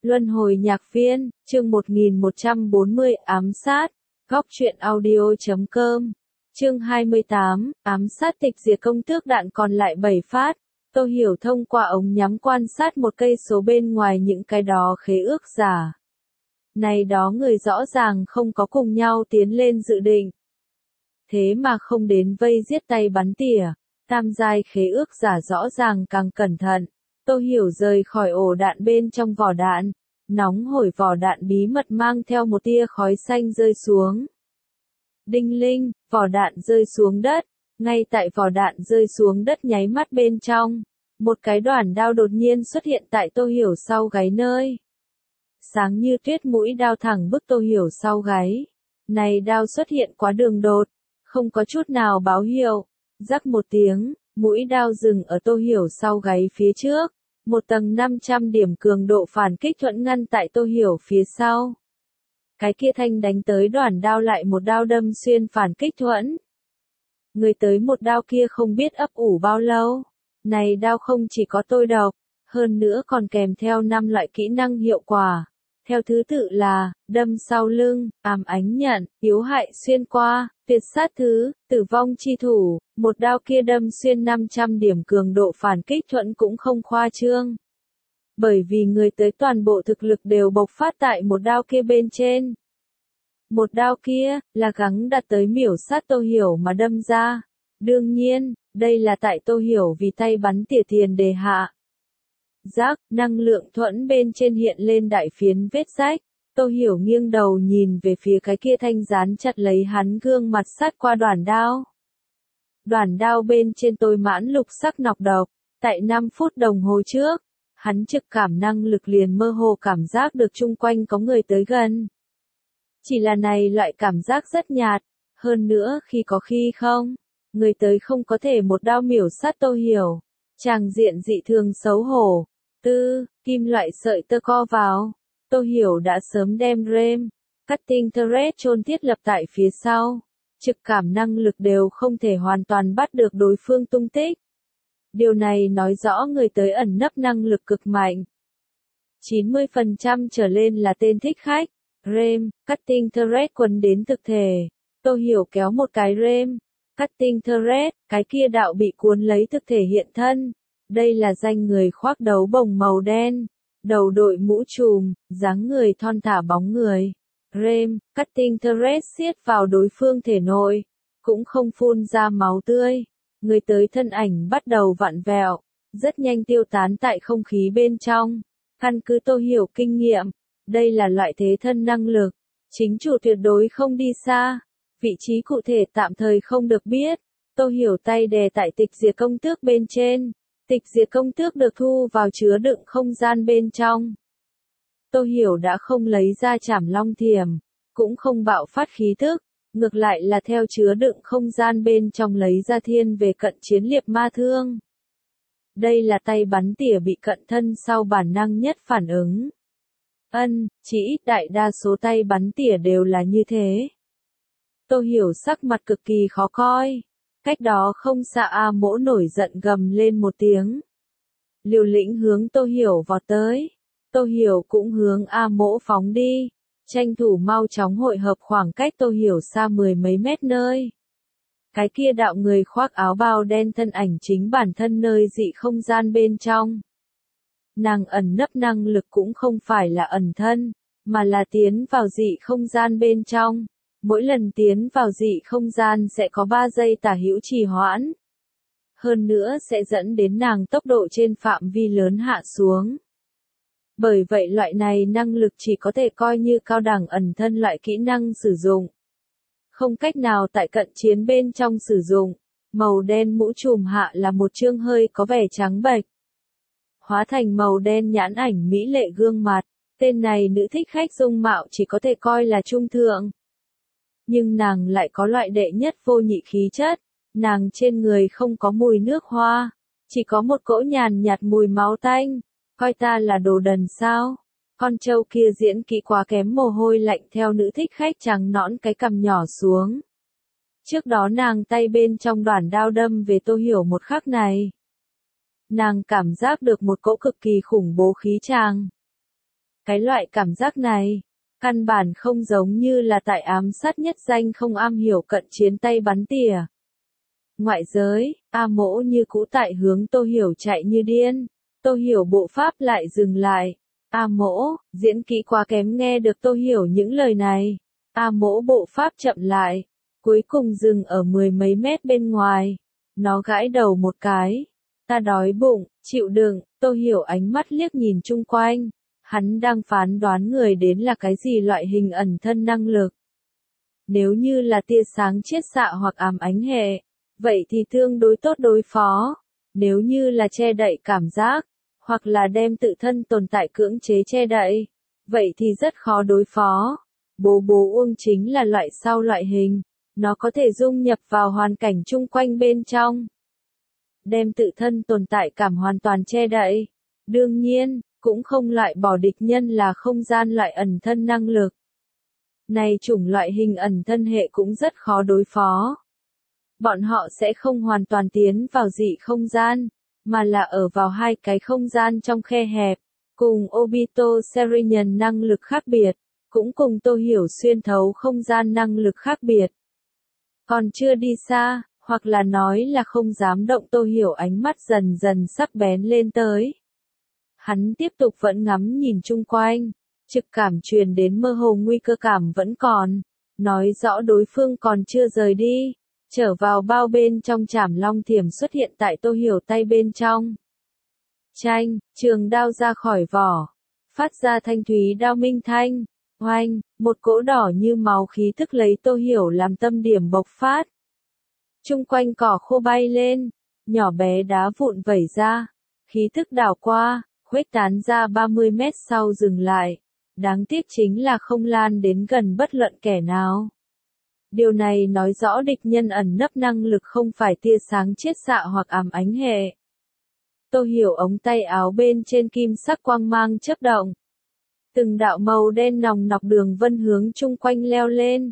Luân hồi nhạc viên, chương 1140, ám sát, góc truyện audio.com, chương 28, ám sát tịch diệt công tước đạn còn lại 7 phát. Tô Hiểu thông qua ống nhắm quan sát một cây số bên ngoài những cái đó khế ước giả. Này đó người rõ ràng không có cùng nhau tiến lên dự định. Thế mà không đến vây giết tay bắn tỉa, tam giai khế ước giả rõ ràng càng cẩn thận. Tô Hiểu rời khỏi ổ đạn bên trong vỏ đạn, nóng hổi vỏ đạn bí mật mang theo một tia khói xanh rơi xuống. Đinh linh, vỏ đạn rơi xuống đất, ngay tại vỏ đạn rơi xuống đất nháy mắt bên trong, một cái đoản đao đột nhiên xuất hiện tại Tô Hiểu sau gáy nơi. Sáng như tuyết mũi đao thẳng bức Tô Hiểu sau gáy. Này đao xuất hiện quá đường đột, không có chút nào báo hiệu. Rắc một tiếng, mũi đao dừng ở Tô Hiểu sau gáy phía trước. Một tầng 500 điểm cường độ phản kích thuẫn ngăn tại Tô Hiểu phía sau. Cái kia thanh đánh tới đoản đao lại một đao đâm xuyên phản kích thuẫn. Người tới một đao kia không biết ấp ủ bao lâu. Này đao không chỉ có tôi độc, hơn nữa còn kèm theo 5 loại kỹ năng hiệu quả. Theo thứ tự là, đâm sau lưng, ám ánh nhận, yếu hại xuyên qua, tuyệt sát thứ, tử vong chi thủ, một đao kia đâm xuyên 500 điểm cường độ phản kích thuẫn cũng không khoa trương. Bởi vì người tới toàn bộ thực lực đều bộc phát tại một đao kia bên trên. Một đao kia, là gắng đạt tới miểu sát Tô Hiểu mà đâm ra. Đương nhiên, đây là tại Tô Hiểu vì tay bắn tỉa tiền đề hạ. Rác, năng lượng thuẫn bên trên hiện lên đại phiến vết rách. Tô Hiểu nghiêng đầu nhìn về phía cái kia thanh dán chặt lấy hắn gương mặt sát qua đoản đao. Đoản đao bên trên tôi mãn lục sắc nọc độc. Tại 5 phút đồng hồ trước, hắn trực cảm năng lực liền mơ hồ cảm giác được chung quanh có người tới gần. Chỉ là này loại cảm giác rất nhạt, hơn nữa khi có khi không, người tới không có thể một đao miểu sát Tô Hiểu. Tràng diện dị thường xấu hổ. Kim loại sợi tơ co vào. Tô Hiểu đã sớm đem rem, cutting thread chôn thiết lập tại phía sau. Trực cảm năng lực đều không thể hoàn toàn bắt được đối phương tung tích. Điều này nói rõ người tới ẩn nấp năng lực cực mạnh. 90% trở lên là tên thích khách. Rem, cutting thread quấn đến thực thể. Tô Hiểu kéo một cái rem, cutting thread, cái kia đạo bị cuốn lấy thực thể hiện thân. Đây là danh người khoác đấu bồng màu đen, đầu đội mũ trùm, dáng người thon thả bóng người. Rem, cutting thread siết vào đối phương thể nội, cũng không phun ra máu tươi. Người tới thân ảnh bắt đầu vặn vẹo, rất nhanh tiêu tán tại không khí bên trong. Căn cứ Tô Hiểu kinh nghiệm, đây là loại thế thân năng lực, chính chủ tuyệt đối không đi xa. Vị trí cụ thể tạm thời không được biết. Tô Hiểu tay đè tại tịch diệt công tước bên trên. Tịch diệt công tước được thu vào chứa đựng không gian bên trong. Tô Hiểu đã không lấy ra trảm long thiểm, cũng không bạo phát khí tức, ngược lại là theo chứa đựng không gian bên trong lấy ra thiên về cận chiến liệp ma thương. Đây là tay bắn tỉa bị cận thân sau bản năng nhất phản ứng. Chỉ ít đại đa số tay bắn tỉa đều là như thế. Tô Hiểu sắc mặt cực kỳ khó coi. Cách đó không xa A Mỗ nổi giận gầm lên một tiếng. Liều lĩnh hướng Tô Hiểu vọt tới. Tô Hiểu cũng hướng A Mỗ phóng đi. Tranh thủ mau chóng hội hợp khoảng cách Tô Hiểu xa 10 mấy mét nơi. Cái kia đạo người khoác áo bào đen thân ảnh chính bản thân nơi dị không gian bên trong. Nàng ẩn nấp năng lực cũng không phải là ẩn thân, mà là tiến vào dị không gian bên trong. Mỗi lần tiến vào dị không gian sẽ có 3 giây tả hữu trì hoãn. Hơn nữa sẽ dẫn đến nàng tốc độ trên phạm vi lớn hạ xuống. Bởi vậy loại này năng lực chỉ có thể coi như cao đẳng ẩn thân loại kỹ năng sử dụng. Không cách nào tại cận chiến bên trong sử dụng. Màu đen mũ trùm hạ là một chương hơi có vẻ trắng bệch. Hóa thành màu đen nhãn ảnh mỹ lệ gương mặt. Tên này nữ thích khách dung mạo chỉ có thể coi là trung thượng. Nhưng nàng lại có loại đệ nhất vô nhị khí chất. Nàng trên người không có mùi nước hoa, chỉ có một cỗ nhàn nhạt mùi máu tanh. Coi ta là đồ đần sao? Con trâu kia diễn kỹ quá kém, mồ hôi lạnh theo nữ thích khách trắng nõn cái cằm nhỏ xuống. Trước đó nàng tay bên trong đoản đao đâm về Tô Hiểu một khắc này. Nàng cảm giác được một cỗ cực kỳ khủng bố khí tràng. Cái loại cảm giác này, căn bản không giống như là tại ám sát nhất danh không am hiểu cận chiến tay bắn tỉa. Ngoại giới, A Mỗ như cũ tại hướng Tô Hiểu chạy như điên. Tô Hiểu bộ pháp lại dừng lại. A Mỗ, diễn kỹ quá kém nghe được Tô Hiểu những lời này. A Mỗ bộ pháp chậm lại, cuối cùng dừng ở 10 mấy mét bên ngoài. Nó gãi đầu một cái. Ta đói bụng, chịu đựng. Tô Hiểu ánh mắt liếc nhìn chung quanh. Hắn đang phán đoán người đến là cái gì loại hình ẩn thân năng lực. Nếu như là tia sáng chiết xạ hoặc ám ánh hệ, vậy thì tương đối tốt đối phó. Nếu như là che đậy cảm giác, hoặc là đem tự thân tồn tại cưỡng chế che đậy, vậy thì rất khó đối phó. Bố bố Uông chính là loại sau loại hình, nó có thể dung nhập vào hoàn cảnh chung quanh bên trong. Đem tự thân tồn tại cảm hoàn toàn che đậy. Đương nhiên, cũng không loại bỏ địch nhân là không gian loại ẩn thân năng lực. Này chủng loại hình ẩn thân hệ cũng rất khó đối phó. Bọn họ sẽ không hoàn toàn tiến vào dị không gian, mà là ở vào hai cái không gian trong khe hẹp, cùng Obito Serian năng lực khác biệt, cũng cùng Tô Hiểu xuyên thấu không gian năng lực khác biệt. Còn chưa đi xa, hoặc là nói là không dám động, Tô Hiểu ánh mắt dần dần sắc bén lên tới. Hắn tiếp tục vẫn ngắm nhìn chung quanh, trực cảm truyền đến mơ hồ nguy cơ cảm vẫn còn, nói rõ đối phương còn chưa rời đi. Trở vào bao bên trong chảm long thiểm xuất hiện tại Tô Hiểu tay bên trong. Chanh, trường đao ra khỏi vỏ, phát ra thanh thúy đao minh thanh. Oanh, một cỗ đỏ như máu khí tức lấy Tô Hiểu làm tâm điểm bộc phát. Chung quanh cỏ khô bay lên, nhỏ bé đá vụn vẩy ra, khí tức đảo qua, khuếch tán ra 30 mét sau dừng lại. Đáng tiếc chính là không lan đến gần bất luận kẻ nào. Điều này nói rõ địch nhân ẩn nấp năng lực không phải tia sáng chiết xạ hoặc ám ánh hệ. Tô Hiểu ống tay áo bên trên kim sắc quang mang chớp động. Từng đạo màu đen nòng nọc đường vân hướng chung quanh leo lên.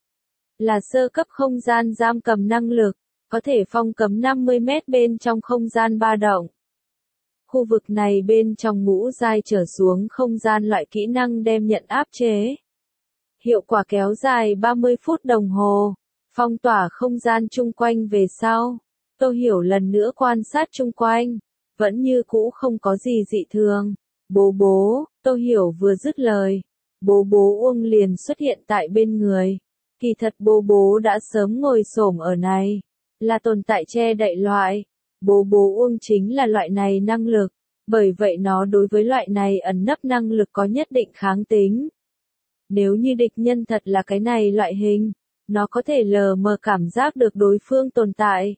Là sơ cấp không gian giam cầm năng lực, có thể phong cấm 50 mét bên trong không gian ba động. Khu vực này bên trong ngũ giai trở xuống không gian loại kỹ năng đem nhận áp chế. Hiệu quả kéo dài 30 phút đồng hồ, phong tỏa không gian chung quanh về sau. Tô Hiểu lần nữa quan sát chung quanh, vẫn như cũ không có gì dị thường. Bố bố, Tô Hiểu vừa dứt lời, bố bố Uông liền xuất hiện tại bên người. Kỳ thật bố bố đã sớm ngồi xổm ở này, là tồn tại che đậy loại. Bố bố Uông chính là loại này năng lực, bởi vậy nó đối với loại này ẩn nấp năng lực có nhất định kháng tính. Nếu như địch nhân thật là cái này loại hình, nó có thể lờ mờ cảm giác được đối phương tồn tại.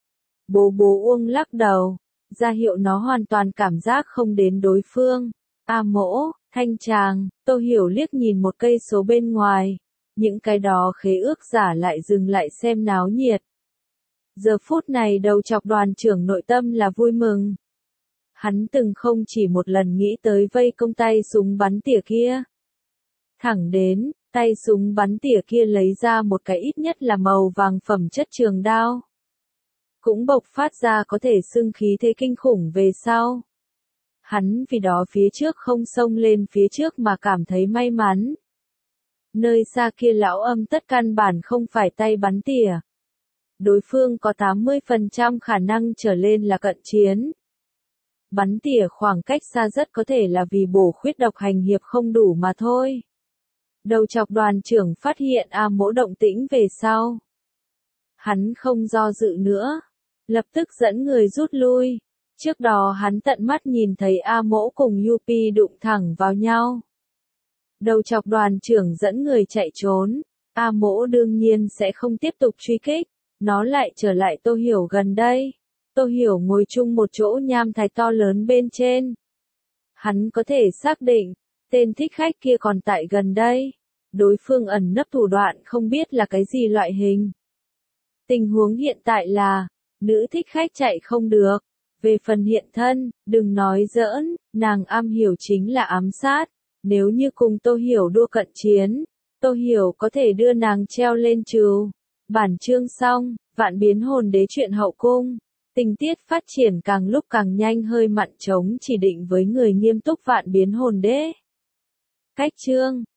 Bố bố Uông lắc đầu, ra hiệu nó hoàn toàn cảm giác không đến đối phương. A Mỗ, Thanh Tràng, Tô Hiểu liếc nhìn một cây số bên ngoài, những cái đó khế ước giả lại dừng lại xem náo nhiệt. Giờ phút này đầu chọc đoàn trưởng nội tâm là vui mừng. Hắn từng không chỉ một lần nghĩ tới vây công tay súng bắn tỉa kia. Thẳng đến, tay súng bắn tỉa kia lấy ra một cái ít nhất là màu vàng phẩm chất trường đao. Cũng bộc phát ra có thể xưng khí thế kinh khủng về sau. Hắn vì đó phía trước không xông lên phía trước mà cảm thấy may mắn. Nơi xa kia lão âm tất căn bản không phải tay bắn tỉa. Đối phương có 80% khả năng trở lên là cận chiến. Bắn tỉa khoảng cách xa rất có thể là vì bổ khuyết độc hành hiệp không đủ mà thôi. Đầu chọc đoàn trưởng phát hiện A Mỗ động tĩnh về sau. Hắn không do dự nữa, lập tức dẫn người rút lui. Trước đó hắn tận mắt nhìn thấy A Mỗ cùng Yupi đụng thẳng vào nhau. Đầu chọc đoàn trưởng dẫn người chạy trốn, A Mỗ đương nhiên sẽ không tiếp tục truy kích, nó lại trở lại Tô Hiểu gần đây. Tô Hiểu ngồi chung một chỗ nham thạch to lớn bên trên. Hắn có thể xác định, tên thích khách kia còn tại gần đây. Đối phương ẩn nấp thủ đoạn không biết là cái gì loại hình. Tình huống hiện tại là, nữ thích khách chạy không được. Về phần hiện thân, đừng nói giỡn, nàng am hiểu chính là ám sát. Nếu như cùng Tô Hiểu đua cận chiến, Tô Hiểu có thể đưa nàng treo lên trừ. Bản chương xong, vạn biến hồn đế truyện hậu cung. Tình tiết phát triển càng lúc càng nhanh, hơi mặn trống chỉ định với người nghiêm túc vạn biến hồn đế. Cách chương